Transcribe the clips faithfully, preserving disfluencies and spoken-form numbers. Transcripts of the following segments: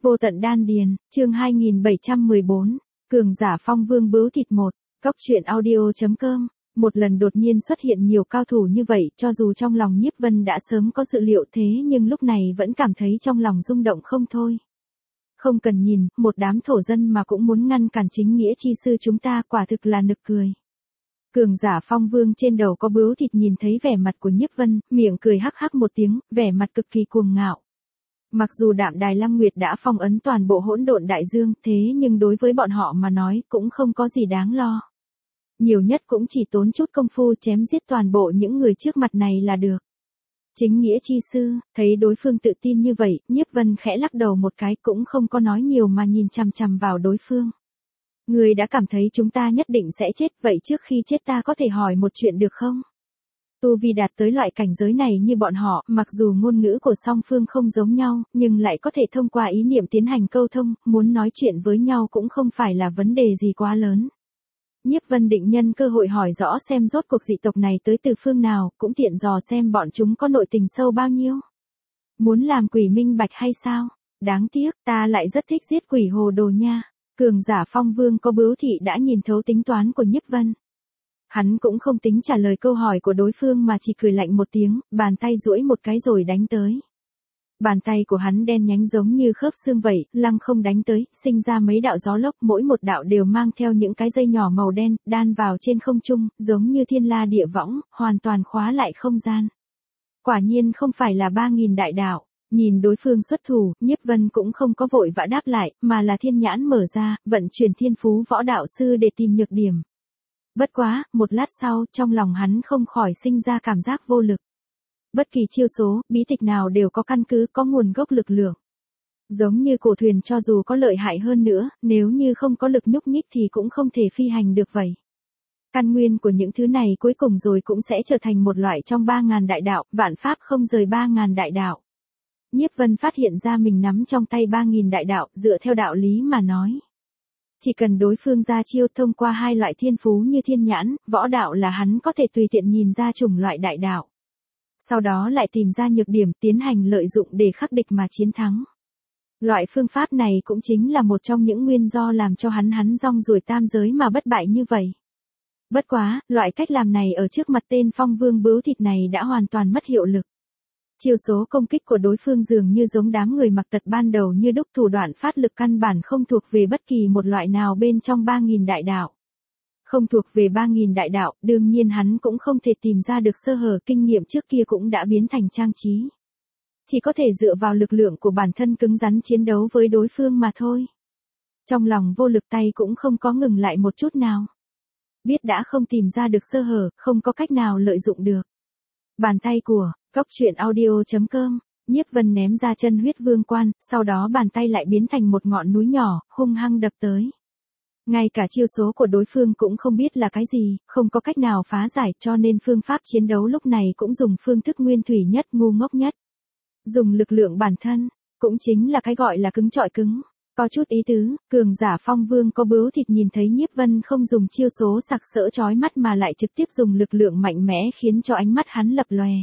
Vô tận đan điền, chương hai nghìn bảy trăm mười bốn, cường giả phong vương bướu thịt một, cóc truyện audio.com. Một lần đột nhiên xuất hiện nhiều cao thủ như vậy, cho dù trong lòng Nhiếp Vân đã sớm có dự liệu thế nhưng lúc này vẫn cảm thấy trong lòng rung động không thôi. Không cần nhìn, một đám thổ dân mà cũng muốn ngăn cản chính nghĩa chi sư chúng ta, quả thực là nực cười. Cường giả phong vương trên đầu có bướu thịt nhìn thấy vẻ mặt của Nhiếp Vân, miệng cười hắc hắc một tiếng, vẻ mặt cực kỳ cuồng ngạo. Mặc dù Đạm Đài Lăng Nguyệt đã phong ấn toàn bộ hỗn độn đại dương, thế nhưng đối với bọn họ mà nói cũng không có gì đáng lo. Nhiều nhất cũng chỉ tốn chút công phu chém giết toàn bộ những người trước mặt này là được. Chính nghĩa chi sư, thấy đối phương tự tin như vậy, Nhiếp Vân khẽ lắc đầu một cái cũng không có nói nhiều mà nhìn chằm chằm vào đối phương. Người đã cảm thấy chúng ta nhất định sẽ chết, vậy trước khi chết ta có thể hỏi một chuyện được không? Tu vi đạt tới loại cảnh giới này như bọn họ, mặc dù ngôn ngữ của song phương không giống nhau, nhưng lại có thể thông qua ý niệm tiến hành câu thông, muốn nói chuyện với nhau cũng không phải là vấn đề gì quá lớn. Nhiếp Vân định nhân cơ hội hỏi rõ xem rốt cuộc dị tộc này tới từ phương nào, cũng tiện dò xem bọn chúng có nội tình sâu bao nhiêu. Muốn làm quỷ minh bạch hay sao? Đáng tiếc, ta lại rất thích giết quỷ hồ đồ nha. Cường giả phong vương có bướu thị đã nhìn thấu tính toán của Nhiếp Vân. Hắn cũng không tính trả lời câu hỏi của đối phương mà chỉ cười lạnh một tiếng, bàn tay duỗi một cái rồi đánh tới. Bàn tay của hắn đen nhánh giống như khớp xương vậy, lăng không đánh tới, sinh ra mấy đạo gió lốc, mỗi một đạo đều mang theo những cái dây nhỏ màu đen, đan vào trên không trung, giống như thiên la địa võng, hoàn toàn khóa lại không gian. Quả nhiên không phải là ba nghìn đại đạo. Nhìn đối phương xuất thủ, Nhiếp Vân cũng không có vội vã đáp lại, mà là thiên nhãn mở ra, vận chuyển thiên phú võ đạo sư để tìm nhược điểm. Bất quá, một lát sau, trong lòng hắn không khỏi sinh ra cảm giác vô lực. Bất kỳ chiêu số, bí tịch nào đều có căn cứ, có nguồn gốc lực lượng. Giống như cổ thuyền cho dù có lợi hại hơn nữa, nếu như không có lực nhúc nhích thì cũng không thể phi hành được vậy. Căn nguyên của những thứ này cuối cùng rồi cũng sẽ trở thành một loại trong ba ngàn đại đạo, vạn pháp không rời ba ngàn đại đạo. Nhiếp Vân phát hiện ra mình nắm trong tay ba nghìn đại đạo, dựa theo đạo lý mà nói. Chỉ cần đối phương ra chiêu thông qua hai loại thiên phú như thiên nhãn, võ đạo là hắn có thể tùy tiện nhìn ra chủng loại đại đạo. Sau đó lại tìm ra nhược điểm tiến hành lợi dụng để khắc địch mà chiến thắng. Loại phương pháp này cũng chính là một trong những nguyên do làm cho hắn hắn rong ruổi tam giới mà bất bại như vậy. Bất quá, loại cách làm này ở trước mặt tên phong vương bướu thịt này đã hoàn toàn mất hiệu lực. Chiêu số công kích của đối phương dường như giống đám người mặc tật ban đầu như đúc, thủ đoạn phát lực căn bản không thuộc về bất kỳ một loại nào bên trong ba nghìn đại đạo. Không thuộc về ba nghìn đại đạo, đương nhiên hắn cũng không thể tìm ra được sơ hở, kinh nghiệm trước kia cũng đã biến thành trang trí. Chỉ có thể dựa vào lực lượng của bản thân cứng rắn chiến đấu với đối phương mà thôi. Trong lòng vô lực, tay cũng không có ngừng lại một chút nào. Biết đã không tìm ra được sơ hở, không có cách nào lợi dụng được. Bàn tay của cóc truyện audio.com, Nhiếp Vân ném ra chân huyết vương quan, sau đó bàn tay lại biến thành một ngọn núi nhỏ, hung hăng đập tới. Ngay cả chiêu số của đối phương cũng không biết là cái gì, không có cách nào phá giải, cho nên phương pháp chiến đấu lúc này cũng dùng phương thức nguyên thủy nhất, ngu ngốc nhất. Dùng lực lượng bản thân, cũng chính là cái gọi là cứng trọi cứng. Có chút ý tứ, cường giả phong vương có bướu thịt nhìn thấy Nhiếp Vân không dùng chiêu số sặc sỡ chói mắt mà lại trực tiếp dùng lực lượng mạnh mẽ khiến cho ánh mắt hắn lập lòe.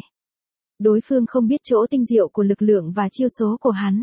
Đối phương không biết chỗ tinh diệu của lực lượng và chiêu số của hắn.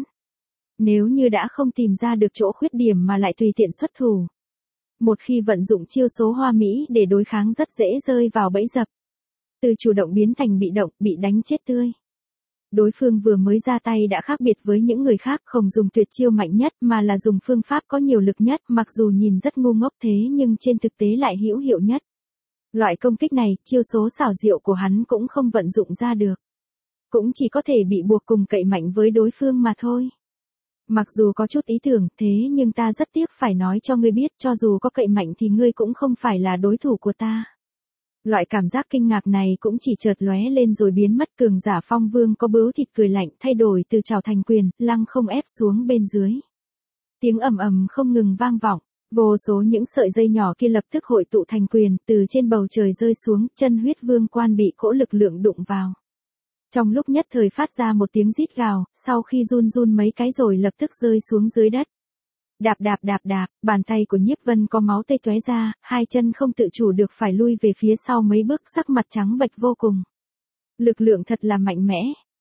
Nếu như đã không tìm ra được chỗ khuyết điểm mà lại tùy tiện xuất thủ. Một khi vận dụng chiêu số hoa mỹ để đối kháng rất dễ rơi vào bẫy dập. Từ chủ động biến thành bị động, bị đánh chết tươi. Đối phương vừa mới ra tay đã khác biệt với những người khác, không dùng tuyệt chiêu mạnh nhất mà là dùng phương pháp có nhiều lực nhất, mặc dù nhìn rất ngu ngốc thế nhưng trên thực tế lại hữu hiệu nhất. Loại công kích này, chiêu số xảo diệu của hắn cũng không vận dụng ra được. Cũng chỉ có thể bị buộc cùng cậy mạnh với đối phương mà thôi. Mặc dù có chút ý tưởng, thế nhưng ta rất tiếc phải nói cho ngươi biết, cho dù có cậy mạnh thì ngươi cũng không phải là đối thủ của ta. Loại cảm giác kinh ngạc này cũng chỉ chợt lóe lên rồi biến mất. Cường giả phong vương có bướu thịt cười lạnh, thay đổi từ trảo thành quyền, lăng không ép xuống bên dưới. Tiếng ầm ầm không ngừng vang vọng, vô số những sợi dây nhỏ kia lập tức hội tụ thành quyền, từ trên bầu trời rơi xuống, chân huyết vương quan bị cỗ lực lượng đụng vào. Trong lúc nhất thời phát ra một tiếng rít gào, sau khi run run mấy cái rồi lập tức rơi xuống dưới đất. Đạp đạp đạp đạp, bàn tay của Nhiếp Vân có máu tươi tóe ra, hai chân không tự chủ được phải lui về phía sau mấy bước, sắc mặt trắng bệch vô cùng. Lực lượng thật là mạnh mẽ.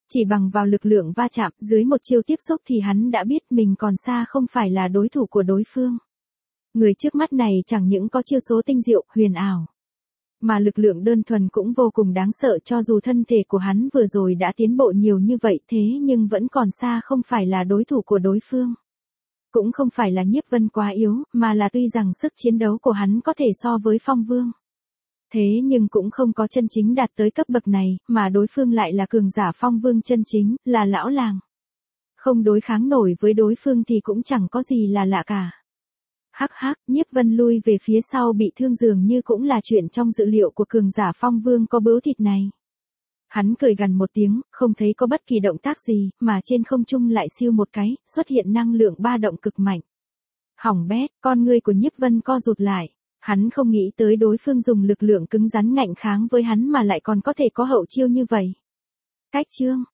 Chỉ bằng vào lực lượng va chạm, dưới một chiêu tiếp xúc thì hắn đã biết mình còn xa không phải là đối thủ của đối phương. Người trước mắt này chẳng những có chiêu số tinh diệu, huyền ảo, mà lực lượng đơn thuần cũng vô cùng đáng sợ, cho dù thân thể của hắn vừa rồi đã tiến bộ nhiều như vậy thế nhưng vẫn còn xa không phải là đối thủ của đối phương. Cũng không phải là Nhiếp Vân quá yếu, mà là tuy rằng sức chiến đấu của hắn có thể so với Phong Vương. Thế nhưng cũng không có chân chính đạt tới cấp bậc này, mà đối phương lại là cường giả Phong Vương chân chính, là lão làng. Không đối kháng nổi với đối phương thì cũng chẳng có gì là lạ cả. Hắc hắc, Nhiếp Vân lui về phía sau bị thương dường như cũng là chuyện trong dự liệu của cường giả Phong Vương có bướu thịt này. Hắn cười gằn một tiếng, không thấy có bất kỳ động tác gì, mà trên không trung lại siêu một cái, xuất hiện năng lượng ba động cực mạnh. Hỏng bét, con ngươi của Nhiếp Vân co rụt lại. Hắn không nghĩ tới đối phương dùng lực lượng cứng rắn ngạnh kháng với hắn mà lại còn có thể có hậu chiêu như vậy. Cách chương,